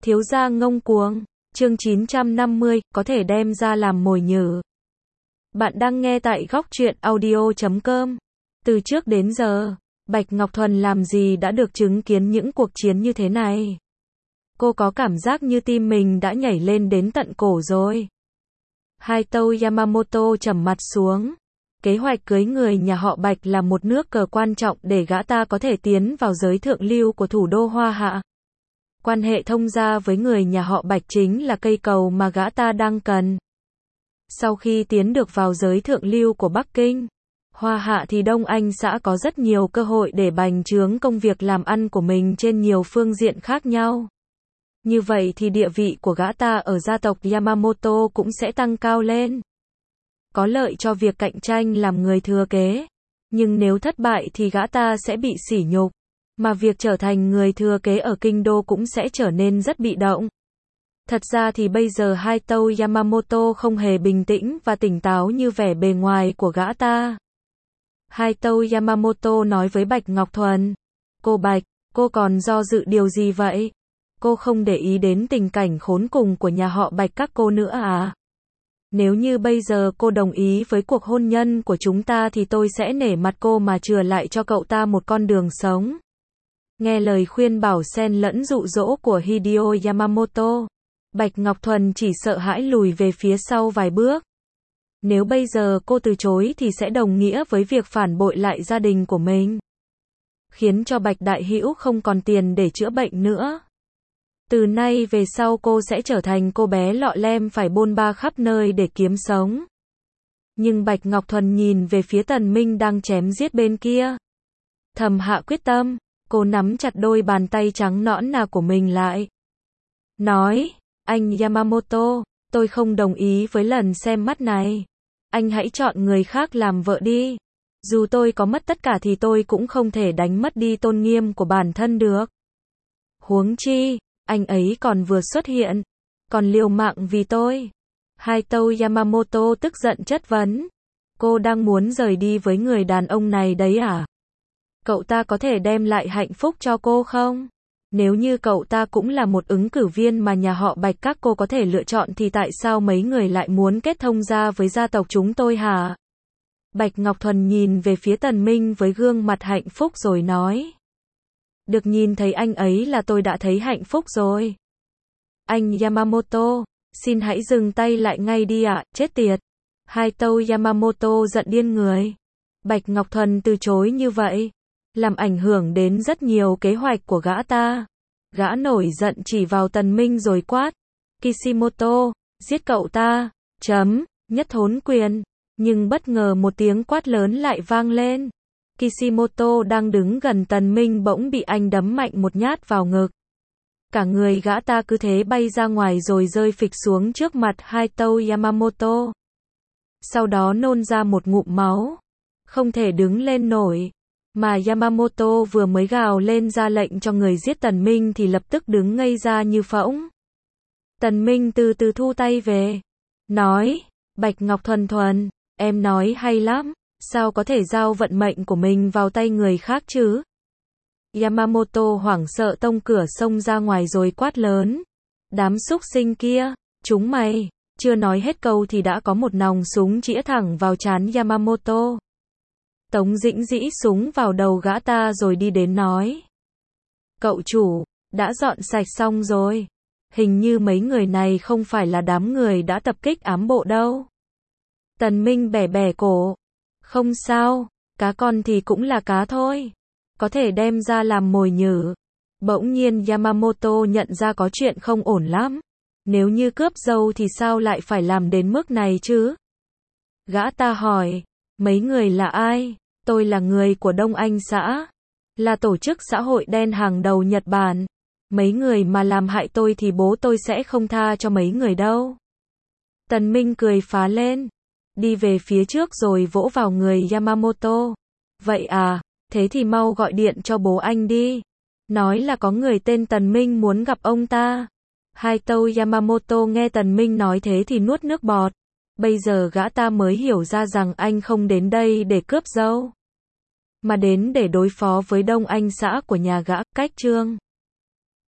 Thiếu gia ngông cuồng. Chương 950, có thể đem ra làm mồi nhử. Bạn đang nghe tại góc truyện audio.com. Từ trước đến giờ, Bạch Ngọc Thuần làm gì đã được chứng kiến những cuộc chiến như thế này. Cô có cảm giác như tim mình đã nhảy lên đến tận cổ rồi. Haito Yamamoto trầm mặt xuống. Kế hoạch cưới người nhà họ Bạch là một nước cờ quan trọng để gã ta có thể tiến vào giới thượng lưu của thủ đô Hoa Hạ. Quan hệ thông gia với người nhà họ Bạch chính là cây cầu mà gã ta đang cần. Sau khi tiến được vào giới thượng lưu của Bắc Kinh, Hoa Hạ thì Đông Anh xã có rất nhiều cơ hội để bành trướng công việc làm ăn của mình trên nhiều phương diện khác nhau. Như vậy thì địa vị của gã ta ở gia tộc Yamamoto cũng sẽ tăng cao lên. Có lợi cho việc cạnh tranh làm người thừa kế. Nhưng nếu thất bại thì gã ta sẽ bị sỉ nhục. Mà việc trở thành người thừa kế ở kinh đô cũng sẽ trở nên rất bị động. Thật ra thì bây giờ Haito Yamamoto không hề bình tĩnh và tỉnh táo như vẻ bề ngoài của gã ta. Haito Yamamoto nói với Bạch Ngọc Thuần. Cô Bạch, cô còn do dự điều gì vậy? Cô không để ý đến tình cảnh khốn cùng của nhà họ Bạch các cô nữa à? Nếu như bây giờ cô đồng ý với cuộc hôn nhân của chúng ta thì tôi sẽ nể mặt cô mà chừa lại cho cậu ta một con đường sống. Nghe lời khuyên bảo xen lẫn dụ dỗ của Hideo Yamamoto, Bạch Ngọc Thuần chỉ sợ hãi lùi về phía sau vài bước. Nếu bây giờ cô từ chối thì sẽ đồng nghĩa với việc phản bội lại gia đình của mình. Khiến cho Bạch Đại Hữu không còn tiền để chữa bệnh nữa. Từ nay về sau cô sẽ trở thành cô bé lọ lem phải bôn ba khắp nơi để kiếm sống. Nhưng Bạch Ngọc Thuần nhìn về phía Tần Minh đang chém giết bên kia. Thầm hạ quyết tâm, cô nắm chặt đôi bàn tay trắng nõn nà của mình lại. Nói, anh Yamamoto, tôi không đồng ý với lần xem mắt này. Anh hãy chọn người khác làm vợ đi. Dù tôi có mất tất cả thì tôi cũng không thể đánh mất đi tôn nghiêm của bản thân được. Huống chi, anh ấy còn vừa xuất hiện, còn liều mạng vì tôi. Haito Yamamoto tức giận chất vấn. Cô đang muốn rời đi với người đàn ông này đấy à? Cậu ta có thể đem lại hạnh phúc cho cô không? Nếu như cậu ta cũng là một ứng cử viên mà nhà họ Bạch các cô có thể lựa chọn thì tại sao mấy người lại muốn kết thông gia với gia tộc chúng tôi hả? Bạch Ngọc Thuần nhìn về phía Tần Minh với gương mặt hạnh phúc rồi nói. Được nhìn thấy anh ấy là tôi đã thấy hạnh phúc rồi. Anh Yamamoto, xin hãy dừng tay lại ngay đi ạ, chết tiệt. Haito Yamamoto giận điên người. Bạch Ngọc Thuần từ chối như vậy, làm ảnh hưởng đến rất nhiều kế hoạch của gã ta. Gã nổi giận chỉ vào Tần Minh rồi quát. Kishimoto, giết cậu ta, nhất thốn quyền. Nhưng bất ngờ một tiếng quát lớn lại vang lên. Kishimoto đang đứng gần Tần Minh bỗng bị anh đấm mạnh một nhát vào ngực. Cả người gã ta cứ thế bay ra ngoài rồi rơi phịch xuống trước mặt Haito Yamamoto. Sau đó nôn ra một ngụm máu. Không thể đứng lên nổi. Mà Yamamoto vừa mới gào lên ra lệnh cho người giết Tần Minh thì lập tức đứng ngây ra như phỗng. Tần Minh từ từ thu tay về. Nói, Bạch Ngọc Thuần, em nói hay lắm. Sao có thể giao vận mệnh của mình vào tay người khác chứ? Yamamoto hoảng sợ tông cửa xông ra ngoài rồi quát lớn. Đám súc sinh kia, chúng mày, chưa nói hết câu thì đã có một nòng súng chĩa thẳng vào trán Yamamoto. Tống Dĩnh dĩ súng vào đầu gã ta rồi đi đến nói. Cậu chủ, đã dọn sạch xong rồi. Hình như mấy người này không phải là đám người đã tập kích ám bộ đâu. Tần Minh bẻ bẻ cổ. Không sao, cá con thì cũng là cá thôi. Có thể đem ra làm mồi nhử. Bỗng nhiên Yamamoto nhận ra có chuyện không ổn lắm. Nếu như cướp dâu thì sao lại phải làm đến mức này chứ? Gã ta hỏi, mấy người là ai? Tôi là người của Đông Anh xã. Là tổ chức xã hội đen hàng đầu Nhật Bản. Mấy người mà làm hại tôi thì bố tôi sẽ không tha cho mấy người đâu. Tần Minh cười phá lên. Đi về phía trước rồi vỗ vào người Yamamoto. Vậy à, thế thì mau gọi điện cho bố anh đi. Nói là có người tên Tần Minh muốn gặp ông ta. Haito Yamamoto nghe Tần Minh nói thế thì nuốt nước bọt. Bây giờ gã ta mới hiểu ra rằng anh không đến đây để cướp dâu, mà đến để đối phó với Đông Anh xã của nhà gã, cách Trương.